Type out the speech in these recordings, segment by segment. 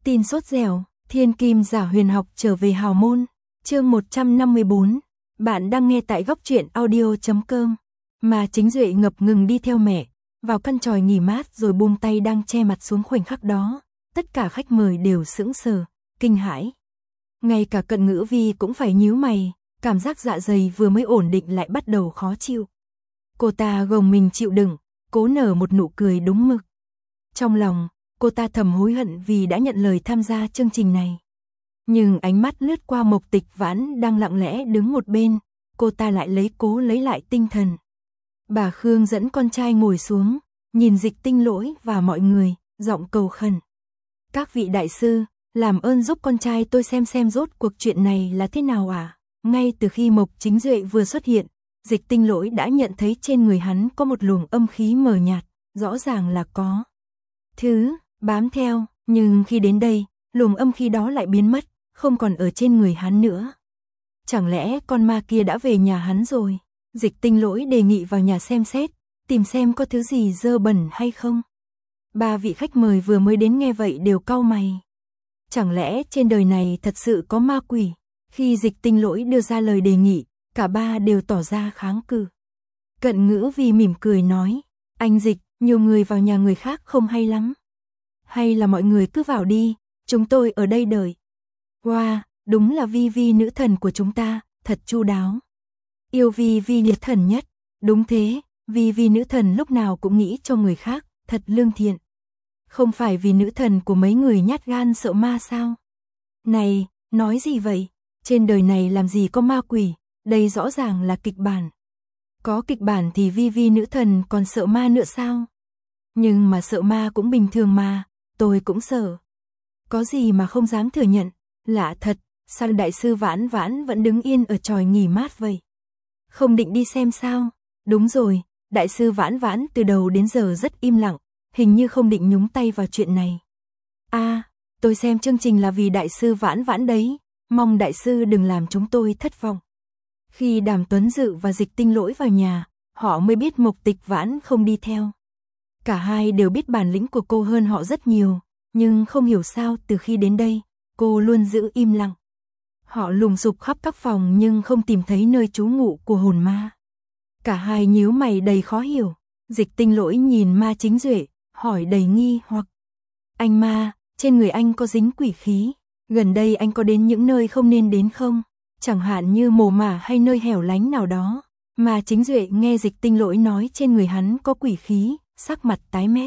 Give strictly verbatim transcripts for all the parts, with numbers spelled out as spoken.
Tin sốt dẻo, thiên kim giả huyền học trở về hào môn. Chương một trăm năm mươi bốn. Bạn đang nghe tại góc truyện audio chấm com. Mà Chính Duệ ngập ngừng đi theo mẹ, vào căn tròi nghỉ mát rồi buông tay đang che mặt xuống. Khoảnh khắc đó, tất cả khách mời đều sững sờ, kinh hãi. Ngay cả Cận Ngữ Vi cũng phải nhíu mày, cảm giác dạ dày vừa mới ổn định lại bắt đầu khó chịu. Cô ta gồng mình chịu đựng, cố nở một nụ cười đúng mực. Trong lòng, cô ta thầm hối hận vì đã nhận lời tham gia chương trình này. Nhưng ánh mắt lướt qua Mộc Tịch Vãn đang lặng lẽ đứng một bên, cô ta lại lấy cố lấy lại tinh thần. Bà Khương dẫn con trai ngồi xuống, nhìn Dịch Tinh Lỗi và mọi người, giọng cầu khẩn. Các vị đại sư, làm ơn giúp con trai tôi xem xem rốt cuộc chuyện này là thế nào à? Ngay từ khi Mộc Chính Duệ vừa xuất hiện, Dịch Tinh Lỗi đã nhận thấy trên người hắn có một luồng âm khí mờ nhạt, rõ ràng là có thứ bám theo, nhưng khi đến đây, luồng âm khí đó lại biến mất, không còn ở trên người hắn nữa. Chẳng lẽ con ma kia đã về nhà hắn rồi? Dịch Tinh Lỗi đề nghị vào nhà xem xét, tìm xem có thứ gì dơ bẩn hay không. Ba vị khách mời vừa mới đến nghe vậy đều cau mày. Chẳng lẽ trên đời này thật sự có ma quỷ? Khi Dịch Tinh Lỗi đưa ra lời đề nghị, cả ba đều tỏ ra kháng cự. Cận Ngữ Vi mỉm cười nói, anh Dịch, nhiều người vào nhà người khác không hay lắm. Hay là mọi người cứ vào đi, chúng tôi ở đây đợi. Wow, đúng là Vi Vi nữ thần của chúng ta, thật chu đáo. Yêu Vi Vi nhiệt thần nhất, đúng thế, Vi Vi nữ thần lúc nào cũng nghĩ cho người khác, thật lương thiện. Không phải vì nữ thần của mấy người nhát gan sợ ma sao? Này, nói gì vậy? Trên đời này làm gì có ma quỷ, đây rõ ràng là kịch bản. Có kịch bản thì Vi Vi nữ thần còn sợ ma nữa sao? Nhưng mà sợ ma cũng bình thường mà, tôi cũng sợ. Có gì mà không dám thừa nhận, lạ thật, sao đại sư Vãn Vãn vẫn đứng yên ở tròi nghỉ mát vậy? Không định đi xem sao? Đúng rồi, đại sư Vãn Vãn từ đầu đến giờ rất im lặng, hình như không định nhúng tay vào chuyện này. À, tôi xem chương trình là vì đại sư Vãn Vãn đấy, mong đại sư đừng làm chúng tôi thất vọng. Khi Đàm Tuấn Dự và Dịch Tinh Lỗi vào nhà, họ mới biết Mộc Tịch Vãn không đi theo. Cả hai đều biết bản lĩnh của cô hơn họ rất nhiều, nhưng không hiểu sao từ khi đến đây, cô luôn giữ im lặng. Họ lùng sục khắp các phòng nhưng không tìm thấy nơi trú ngụ của hồn ma. Cả hai nhíu mày đầy khó hiểu. Dịch Tinh Lỗi nhìn Ma Chính Duệ, hỏi đầy nghi hoặc. Anh ma, trên người anh có dính quỷ khí, gần đây anh có đến những nơi không nên đến không? Chẳng hạn như mồ mả hay nơi hẻo lánh nào đó. Ma Chính Duệ nghe Dịch Tinh Lỗi nói trên người hắn có quỷ khí, sắc mặt tái mét.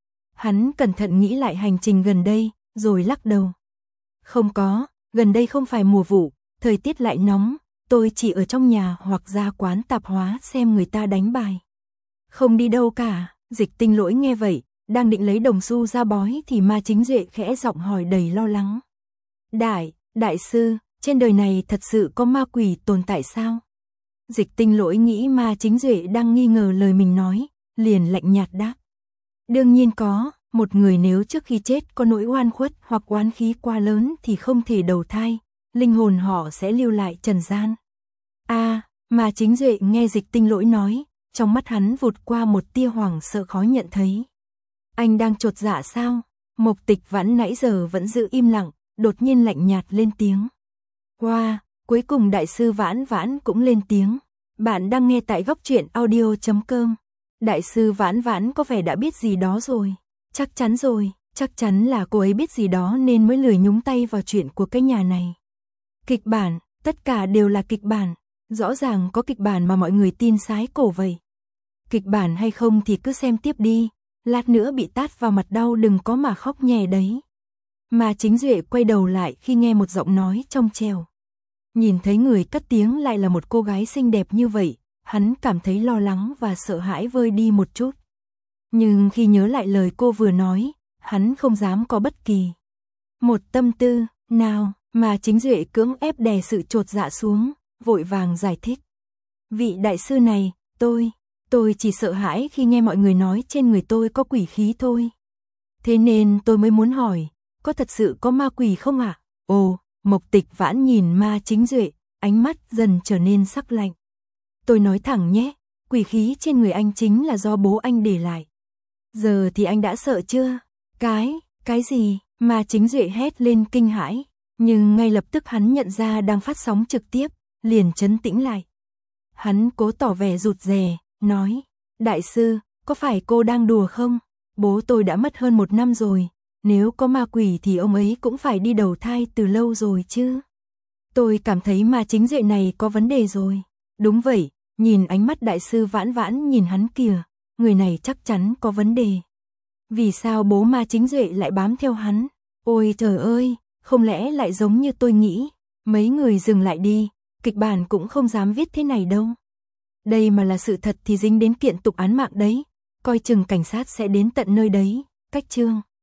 Hắn cẩn thận nghĩ lại hành trình gần đây, rồi lắc đầu. Không có, gần đây không phải mùa vụ, thời tiết lại nóng, tôi chỉ ở trong nhà hoặc ra quán tạp hóa xem người ta đánh bài. Không đi đâu cả. Dịch Tinh Lỗi nghe vậy, đang định lấy đồng xu ra bói thì Ma Chính Duệ khẽ giọng hỏi đầy lo lắng. Đại, đại sư, trên đời này thật sự có ma quỷ tồn tại sao? Dịch Tinh Lỗi nghĩ Ma Chính Duệ đang nghi ngờ lời mình nói, liền lạnh nhạt đáp. Đương nhiên có, một người nếu trước khi chết có nỗi oan khuất hoặc oán khí quá lớn thì không thể đầu thai, linh hồn họ sẽ lưu lại trần gian. À, Ma Chính Duệ nghe Dịch Tinh Lỗi nói, trong mắt hắn vụt qua một tia hoảng sợ khó nhận thấy. Anh đang chột dạ sao? Mộc Tịch Vãn nãy giờ vẫn giữ im lặng, đột nhiên lạnh nhạt lên tiếng. Wow, cuối cùng đại sư Vãn Vãn cũng lên tiếng. Bạn đang nghe tại góc truyện audio chấm com. Đại sư Vãn Vãn có vẻ đã biết gì đó rồi. Chắc chắn rồi, chắc chắn là cô ấy biết gì đó nên mới lười nhúng tay vào chuyện của cái nhà này. Kịch bản, tất cả đều là kịch bản. Rõ ràng có kịch bản mà mọi người tin sái cổ vậy. Kịch bản hay không thì cứ xem tiếp đi, lát nữa bị tát vào mặt đau đừng có mà khóc nhè đấy. Mà Chính Duệ quay đầu lại khi nghe một giọng nói trong trẻo. Nhìn thấy người cất tiếng lại là một cô gái xinh đẹp như vậy, hắn cảm thấy lo lắng và sợ hãi vơi đi một chút. Nhưng khi nhớ lại lời cô vừa nói, hắn không dám có bất kỳ một tâm tư nào. Mà Chính Duệ cưỡng ép đè sự chột dạ xuống, vội vàng giải thích. Vị đại sư này, tôi, tôi chỉ sợ hãi khi nghe mọi người nói trên người tôi có quỷ khí thôi. Thế nên tôi mới muốn hỏi, có thật sự có ma quỷ không ạ? À? Ồ, Mộc Tịch Vãn nhìn Ma Chính Duệ, ánh mắt dần trở nên sắc lạnh. Tôi nói thẳng nhé, quỷ khí trên người anh chính là do bố anh để lại. Giờ thì anh đã sợ chưa? Cái, cái gì? Mà Chính Duệ hét lên kinh hãi, nhưng ngay lập tức hắn nhận ra đang phát sóng trực tiếp, liền trấn tĩnh lại. Hắn cố tỏ vẻ rụt rè, nói, đại sư, có phải cô đang đùa không? Bố tôi đã mất hơn một năm rồi, nếu có ma quỷ thì ông ấy cũng phải đi đầu thai từ lâu rồi chứ. Tôi cảm thấy ma Chính Duệ này có vấn đề rồi. Đúng vậy, nhìn ánh mắt đại sư vãn vãn nhìn hắn kìa, người này chắc chắn có vấn đề. Vì sao bố ma Chính Duệ lại bám theo hắn? Ôi trời ơi, không lẽ lại giống như tôi nghĩ? Mấy người dừng lại đi, kịch bản cũng không dám viết thế này đâu. Đây mà là sự thật thì dính đến kiện tục án mạng đấy, coi chừng cảnh sát sẽ đến tận nơi đấy. Cách chương